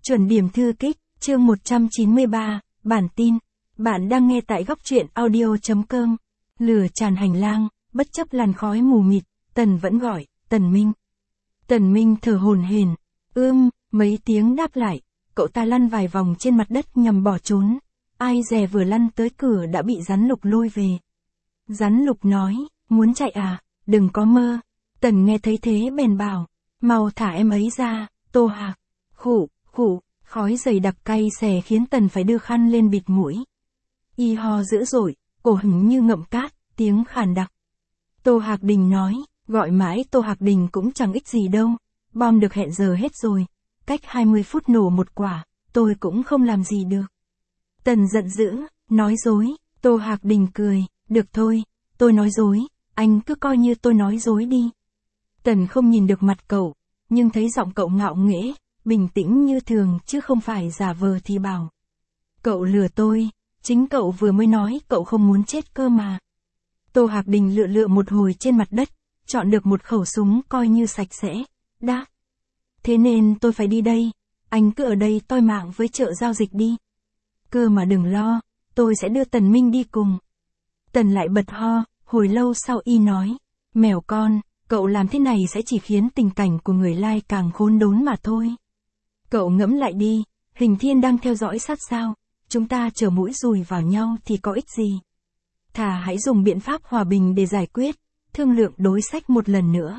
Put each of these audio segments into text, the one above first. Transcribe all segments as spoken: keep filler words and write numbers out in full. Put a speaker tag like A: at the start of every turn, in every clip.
A: Chuẩn điểm thư kích, chương một trăm chín mươi ba, bản tin. Bạn đang nghe tại góc truyện audio.com. Lửa tràn hành lang, bất chấp làn khói mù mịt, Tần vẫn gọi, Tần Minh. Tần Minh thở hổn hển, ưm, mấy tiếng đáp lại, cậu ta lăn vài vòng trên mặt đất nhằm bỏ trốn. Ai dè vừa lăn tới cửa đã bị rắn lục lôi về. Rắn lục nói, muốn chạy à, đừng có mơ. Tần nghe thấy thế bèn bảo, mau thả em ấy ra, Tô Hạc. Khụ, khụ, khói dày đặc cay xè khiến Tần phải đưa khăn lên bịt mũi. Y ho dữ dội, cổ hứng như ngậm cát, tiếng khàn đặc. Tô Hạc Đình nói, gọi mãi Tô Hạc Đình cũng chẳng ích gì đâu, bom được hẹn giờ hết rồi, cách hai mươi phút nổ một quả, tôi cũng không làm gì được. Tần giận dữ, nói dối, Tô Hạc Đình cười, được thôi, tôi nói dối, anh cứ coi như tôi nói dối đi. Tần không nhìn được mặt cậu, nhưng thấy giọng cậu ngạo nghễ, bình tĩnh như thường chứ không phải giả vờ thì bảo. Cậu lừa tôi, chính cậu vừa mới nói cậu không muốn chết cơ mà. Tô Hạc Đình lựa lựa một hồi trên mặt đất, chọn được một khẩu súng coi như sạch sẽ, đã. Thế nên tôi phải đi đây, anh cứ ở đây toi mạng với chợ giao dịch đi. Cơ mà đừng lo, tôi sẽ đưa Tần Minh đi cùng. Tần lại bật ho, hồi lâu sau y nói, mèo con, cậu làm thế này sẽ chỉ khiến tình cảnh của người lai càng khốn đốn mà thôi. Cậu ngẫm lại đi, Hình Thiên đang theo dõi sát sao, chúng ta trở mũi dùi vào nhau thì có ích gì. Thà hãy dùng biện pháp hòa bình để giải quyết, thương lượng đối sách một lần nữa.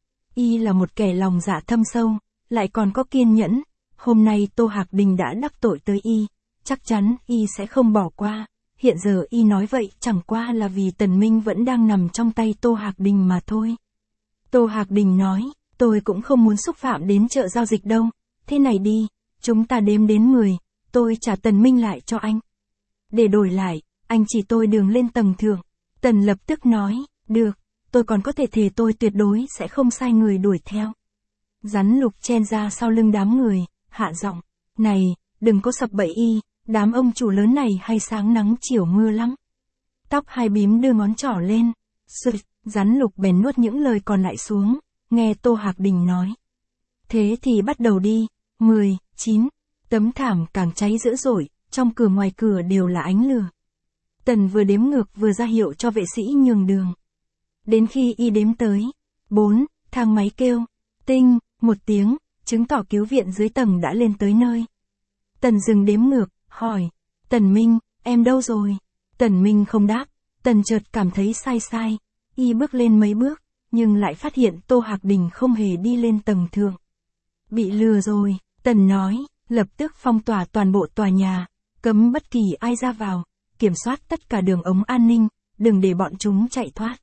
A: Y là một kẻ lòng dạ thâm sâu, lại còn có kiên nhẫn, hôm nay Tô Hạc Đình đã đắc tội tới Y, chắc chắn Y sẽ không bỏ qua. Hiện giờ Y nói vậy chẳng qua là vì Tần Minh vẫn đang nằm trong tay Tô Hạc Đình mà thôi. Tô Hạc Đình nói, tôi cũng không muốn xúc phạm đến chợ giao dịch đâu, thế này đi, chúng ta đếm đến mười, tôi trả Tần Minh lại cho anh. Để đổi lại, anh chỉ tôi đường lên tầng thượng. Tần lập tức nói, được, tôi còn có thể thề tôi tuyệt đối sẽ không sai người đuổi theo. Rắn lục chen ra sau lưng đám người, hạ giọng, này, đừng có sập bẫy Y, đám ông chủ lớn này hay sáng nắng chiều mưa lắm. Tóc hai bím đưa ngón trỏ lên, sụt, rắn lục bèn nuốt những lời còn lại xuống, nghe Tô Hạc Đình nói. Thế thì bắt đầu đi, mười, chín, tấm thảm càng cháy dữ dội, trong cửa ngoài cửa đều là ánh lửa. Tần vừa đếm ngược vừa ra hiệu cho vệ sĩ nhường đường. Đến khi Y đếm tới, bốn, thang máy kêu, tinh, một tiếng, chứng tỏ cứu viện dưới tầng đã lên tới nơi. Tần dừng đếm ngược, hỏi, Tần Minh, em đâu rồi? Tần Minh không đáp, Tần chợt cảm thấy sai sai, Y bước lên mấy bước, nhưng lại phát hiện Tô Hạc Đình không hề đi lên tầng thượng. Bị lừa rồi, Tần nói, lập tức phong tỏa toàn bộ tòa nhà, cấm bất kỳ ai ra vào, kiểm soát tất cả đường ống an ninh, đừng để bọn chúng chạy thoát.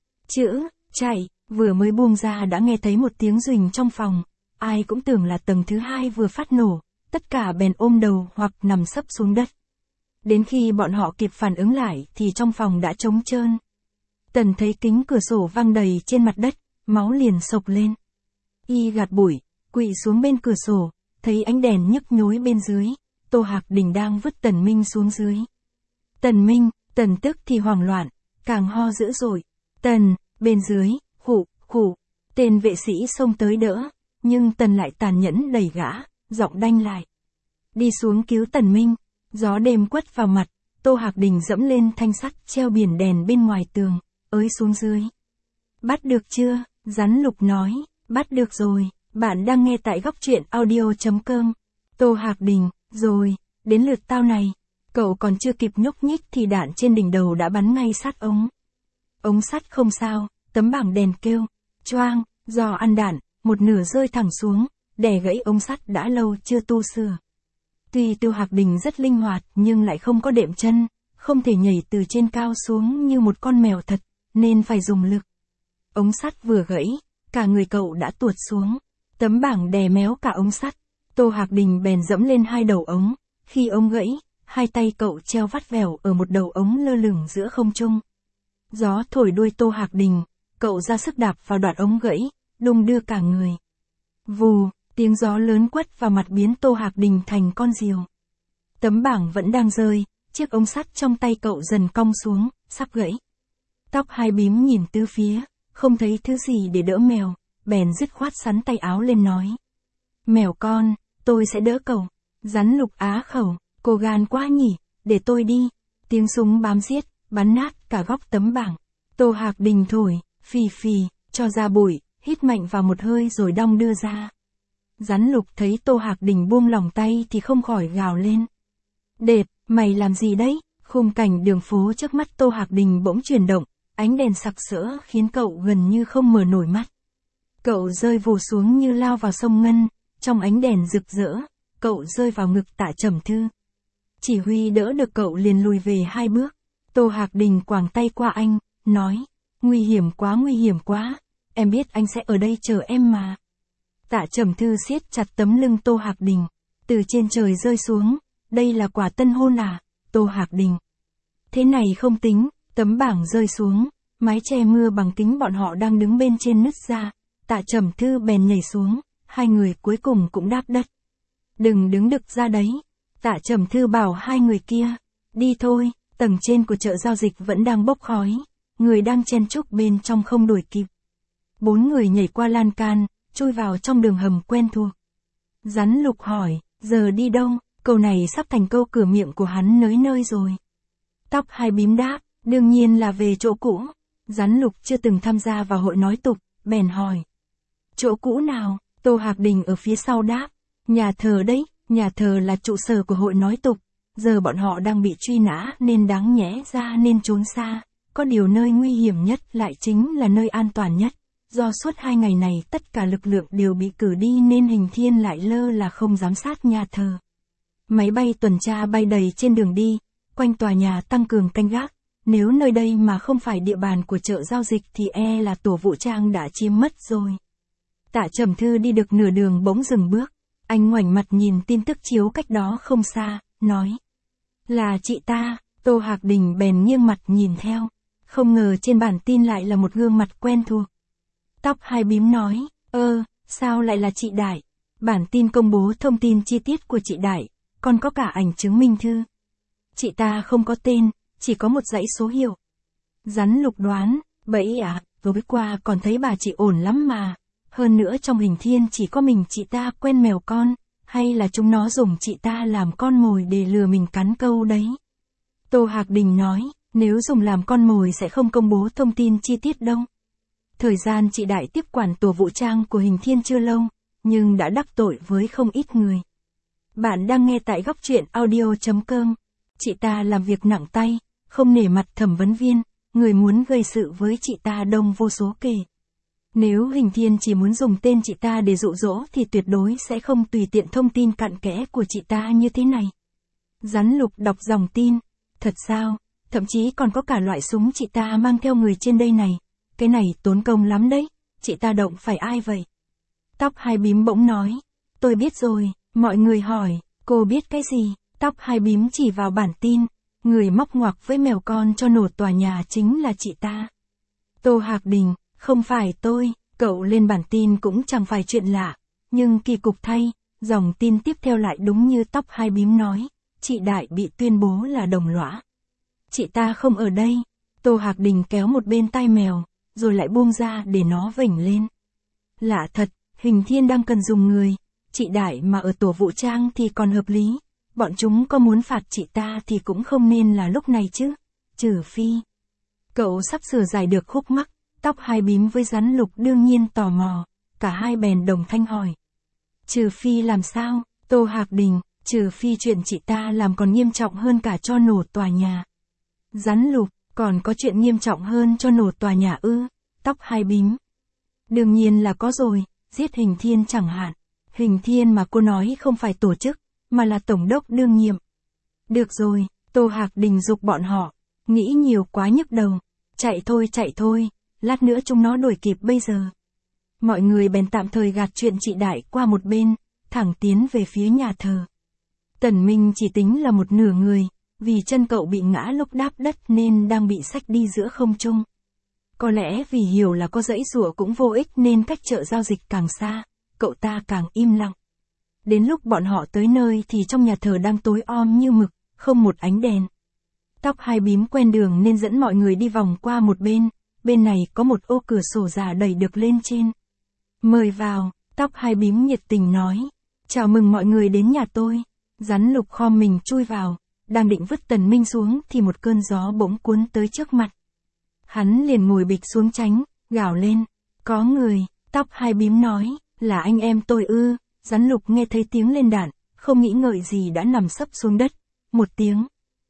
A: Chữ, chạy, vừa mới buông ra đã nghe thấy một tiếng rình trong phòng, ai cũng tưởng là tầng thứ hai vừa phát nổ, tất cả bèn ôm đầu hoặc nằm sấp xuống đất. Đến khi bọn họ kịp phản ứng lại thì trong phòng đã trống trơn. Tần thấy kính cửa sổ văng đầy trên mặt đất, máu liền sộc lên. Y gạt bụi, quỵ xuống bên cửa sổ, thấy ánh đèn nhức nhối bên dưới, Tô Hạc Đình đang vứt Tần Minh xuống dưới. Tần Minh, Tần tức thì hoảng loạn, càng ho dữ dội. Tần, bên dưới, khụ, khụ, tên vệ sĩ xông tới đỡ, nhưng Tần lại tàn nhẫn đẩy gã, giọng đanh lại. Đi xuống cứu Tần Minh, gió đêm quất vào mặt, Tô Hạc Đình dẫm lên thanh sắt treo biển đèn bên ngoài tường, ới xuống dưới. Bắt được chưa? Rắn lục nói, bắt được rồi, bạn đang nghe tại góc truyện audio.com. Tô Hạc Đình, rồi, đến lượt tao này. Cậu còn chưa kịp nhúc nhích thì đạn trên đỉnh đầu đã bắn ngay sát ống. Ống sắt không sao, tấm bảng đèn kêu, choang, do ăn đạn, một nửa rơi thẳng xuống, đè gãy ống sắt đã lâu chưa tu sửa. Tuy Tô Hạc Đình rất linh hoạt nhưng lại không có đệm chân, không thể nhảy từ trên cao xuống như một con mèo thật, nên phải dùng lực. Ống sắt vừa gãy, cả người cậu đã tuột xuống, tấm bảng đè méo cả ống sắt. Tô Hạc Đình bèn dẫm lên hai đầu ống, khi ống gãy, hai tay cậu treo vắt vẻo ở một đầu ống lơ lửng giữa không trung. Gió thổi đuôi Tô Hạc Đình, cậu ra sức đạp vào đoạn ống gãy, đung đưa cả người. Vù, tiếng gió lớn quất vào mặt biến Tô Hạc Đình thành con diều. Tấm bảng vẫn đang rơi, chiếc ống sắt trong tay cậu dần cong xuống, sắp gãy. Tóc hai bím nhìn tứ phía, không thấy thứ gì để đỡ mèo, bèn dứt khoát sắn tay áo lên nói. Mèo con, tôi sẽ đỡ cậu. Rắn lục á khẩu, cô gan quá nhỉ, để tôi đi. Tiếng súng bám giết, bắn nát cả góc tấm bảng. Tô Hạc Đình thổi, phì phì, cho ra bụi, hít mạnh vào một hơi rồi đong đưa ra. Rắn lục thấy Tô Hạc Đình buông lỏng tay thì không khỏi gào lên. Đệt, mày làm gì đấy? Khung cảnh đường phố trước mắt Tô Hạc Đình bỗng chuyển động, ánh đèn sặc sỡ khiến cậu gần như không mở nổi mắt. Cậu rơi vù xuống như lao vào sông ngân, trong ánh đèn rực rỡ, cậu rơi vào ngực Tạ Trầm Thư. Chỉ huy đỡ được cậu liền lùi về hai bước. Tô Hạc Đình quàng tay qua anh, nói, nguy hiểm quá nguy hiểm quá, em biết anh sẽ ở đây chờ em mà. Tạ Trầm Thư siết chặt tấm lưng Tô Hạc Đình, từ trên trời rơi xuống, đây là quả tân hôn à, Tô Hạc Đình. Thế này không tính, tấm bảng rơi xuống, mái che mưa bằng kính bọn họ đang đứng bên trên nứt ra, Tạ Trầm Thư bèn nhảy xuống, hai người cuối cùng cũng đáp đất. Đừng đứng đực ra đấy, Tạ Trầm Thư bảo hai người kia, đi thôi, tầng trên của chợ giao dịch vẫn đang bốc khói, người đang chen chúc bên trong không đuổi kịp. Bốn người nhảy qua lan can, chui vào trong đường hầm quen thuộc. Rắn lục hỏi, giờ đi đâu? Câu này sắp thành câu cửa miệng của hắn nới nơi rồi. Tóc hai bím đáp, đương nhiên là về chỗ cũ. Rắn lục chưa từng tham gia vào hội nói tục, bèn hỏi. Chỗ cũ nào? Tô Hạc Đình ở phía sau đáp. Nhà thờ đấy, nhà thờ là trụ sở của hội nói tục. Giờ bọn họ đang bị truy nã nên đáng nhẽ ra nên trốn xa. Có điều nơi nguy hiểm nhất lại chính là nơi an toàn nhất. Do suốt hai ngày này tất cả lực lượng đều bị cử đi nên Hình Thiên lại lơ là không giám sát nhà thờ. Máy bay tuần tra bay đầy trên đường đi, quanh tòa nhà tăng cường canh gác. Nếu nơi đây mà không phải địa bàn của chợ giao dịch thì e là tổ vũ trang đã chiếm mất rồi. Tạ Trầm Thư đi được nửa đường bỗng dừng bước. Anh ngoảnh mặt nhìn tin tức chiếu cách đó không xa, nói. Là chị ta, Tô Hạc Đình bèn nghiêng mặt nhìn theo. Không ngờ trên bản tin lại là một gương mặt quen thuộc. Tóc hai bím nói, ơ, sao lại là chị Đại? Bản tin công bố thông tin chi tiết của chị Đại, còn có cả ảnh chứng minh thư. Chị ta không có tên, chỉ có một dãy số hiệu. Rắn lục đoán, bẫy à, tối qua còn thấy bà chị ổn lắm mà. Hơn nữa trong Hình Thiên chỉ có mình chị ta quen mèo con, hay là chúng nó dùng chị ta làm con mồi để lừa mình cắn câu đấy. Tô Hạc Đình nói, nếu dùng làm con mồi sẽ không công bố thông tin chi tiết đâu. Thời gian chị Đại tiếp quản tổ vũ trang của Hình Thiên chưa lâu, nhưng đã đắc tội với không ít người. Bạn đang nghe tại góc truyện audio chấm com. Chị ta làm việc nặng tay, không nể mặt thẩm vấn viên, người muốn gây sự với chị ta đông vô số kể. Nếu Hình Thiên chỉ muốn dùng tên chị ta để dụ dỗ thì tuyệt đối sẽ không tùy tiện thông tin cặn kẽ của chị ta như thế này. Rắn lục đọc dòng tin, thật sao, thậm chí còn có cả loại súng chị ta mang theo người trên đây này. Cái này tốn công lắm đấy, chị ta động phải ai vậy? Tóc hai bím bỗng nói, tôi biết rồi, mọi người hỏi, cô biết cái gì? Tóc hai bím chỉ vào bản tin, người móc ngoặc với mèo con cho nổ tòa nhà chính là chị ta. Tô Hạc Đình, không phải tôi, cậu lên bản tin cũng chẳng phải chuyện lạ, nhưng kỳ cục thay, dòng tin tiếp theo lại đúng như tóc hai bím nói, chị Đại bị tuyên bố là đồng lõa. Chị ta không ở đây, Tô Hạc Đình kéo một bên tai mèo, rồi lại buông ra để nó vểnh lên. Lạ thật, Hình Thiên đang cần dùng người, chị Đại mà ở tổ vũ trang thì còn hợp lý, bọn chúng có muốn phạt chị ta thì cũng không nên là lúc này chứ, trừ phi. Cậu sắp sửa giải được khúc mắc, tóc hai bím với rắn lục đương nhiên tò mò, cả hai bèn đồng thanh hỏi. Trừ phi làm sao, Tô Hạc Đình, trừ phi chuyện chị ta làm còn nghiêm trọng hơn cả cho nổ tòa nhà. Rắn lục, còn có chuyện nghiêm trọng hơn cho nổ tòa nhà ư, tóc hai bím. Đương nhiên là có rồi, giết Hình Thiên chẳng hạn. Hình Thiên mà cô nói không phải tổ chức, mà là tổng đốc đương nhiệm. Được rồi, Tô Hạc Đình giục bọn họ, nghĩ nhiều quá nhức đầu. Chạy thôi chạy thôi, lát nữa chúng nó đuổi kịp bây giờ. Mọi người bèn tạm thời gạt chuyện chị Đại qua một bên, thẳng tiến về phía nhà thờ. Tần Minh chỉ tính là một nửa người, vì chân cậu bị ngã lúc đáp đất nên đang bị xách đi giữa không trung. Có lẽ vì hiểu là có dãy rủa cũng vô ích nên cách chợ giao dịch càng xa, cậu ta càng im lặng. Đến lúc bọn họ tới nơi thì trong nhà thờ đang tối om như mực, không một ánh đèn. Tóc hai bím quen đường nên dẫn mọi người đi vòng qua một bên, bên này có một ô cửa sổ giả đẩy được lên trên. Mời vào, tóc hai bím nhiệt tình nói. Chào mừng mọi người đến nhà tôi. Rắn lục khom mình chui vào, đang định vứt Tần Minh xuống thì một cơn gió bỗng cuốn tới trước mặt. Hắn liền ngồi bịch xuống tránh, gào lên. Có người, tóc hai bím nói, là anh em tôi ư. Rắn lục nghe thấy tiếng lên đạn, không nghĩ ngợi gì đã nằm sấp xuống đất. Một tiếng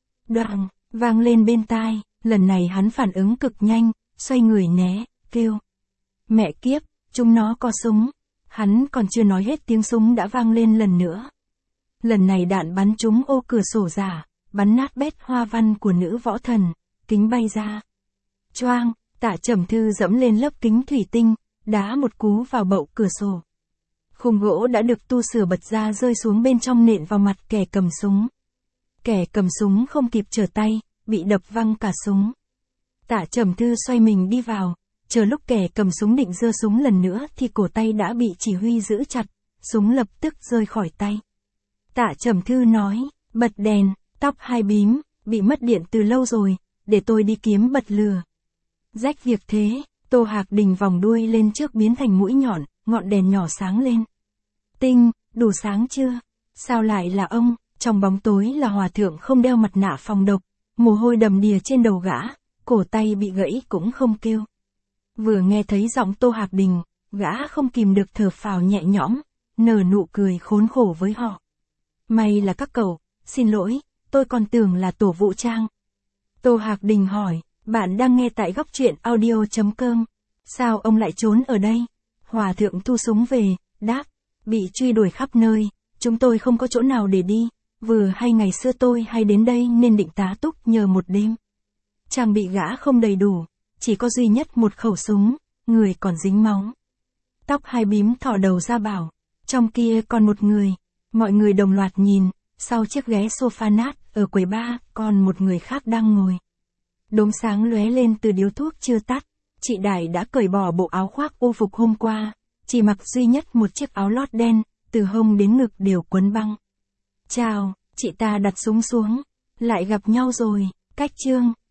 A: đoàng vang lên bên tai, lần này hắn phản ứng cực nhanh, xoay người né, kêu. Mẹ kiếp, chúng nó có súng. Hắn còn chưa nói hết tiếng súng đã vang lên lần nữa. Lần này đạn bắn trúng ô cửa sổ giả, bắn nát bét hoa văn của nữ võ thần, kính bay ra. Choang, Tạ Trầm Thư dẫm lên lớp kính thủy tinh, đá một cú vào bậu cửa sổ. Khung gỗ đã được tu sửa bật ra rơi xuống bên trong nện vào mặt kẻ cầm súng. Kẻ cầm súng không kịp trở tay, bị đập văng cả súng. Tạ Trầm Thư xoay mình đi vào, chờ lúc kẻ cầm súng định giơ súng lần nữa thì cổ tay đã bị chỉ huy giữ chặt, súng lập tức rơi khỏi tay. Tạ Trầm Thư nói, bật đèn, tóc hai bím, bị mất điện từ lâu rồi, để tôi đi kiếm bật lửa. Rách việc thế, Tô Hạc Đình vòng đuôi lên trước biến thành mũi nhọn, ngọn đèn nhỏ sáng lên. Tinh, đủ sáng chưa? Sao lại là ông? Trong bóng tối là hòa thượng không đeo mặt nạ phòng độc, mồ hôi đầm đìa trên đầu gã, cổ tay bị gãy cũng không kêu. Vừa nghe thấy giọng Tô Hạc Đình, gã không kìm được thở phào nhẹ nhõm, nở nụ cười khốn khổ với họ. May là các cậu, xin lỗi, tôi còn tưởng là tổ vũ trang. Tô Hạc Đình hỏi, bạn đang nghe tại góc truyện audio chấm com. Sao ông lại trốn ở đây? Hòa thượng thu súng về, đáp, bị truy đuổi khắp nơi, chúng tôi không có chỗ nào để đi, vừa hay ngày xưa tôi hay đến đây nên định tá túc nhờ một đêm. Trang bị gã không đầy đủ, chỉ có duy nhất một khẩu súng, người còn dính máu. Tóc hai bím thò đầu ra bảo, trong kia còn một người. Mọi người đồng loạt nhìn, sau chiếc ghế sofa nát, ở quầy bar, còn một người khác đang ngồi. Đốm sáng lóe lên từ điếu thuốc chưa tắt, chị Đại đã cởi bỏ bộ áo khoác ô phục hôm qua, chỉ mặc duy nhất một chiếc áo lót đen, từ hông đến ngực đều quấn băng. Chào, chị ta đặt súng xuống, lại gặp nhau rồi, cách chương.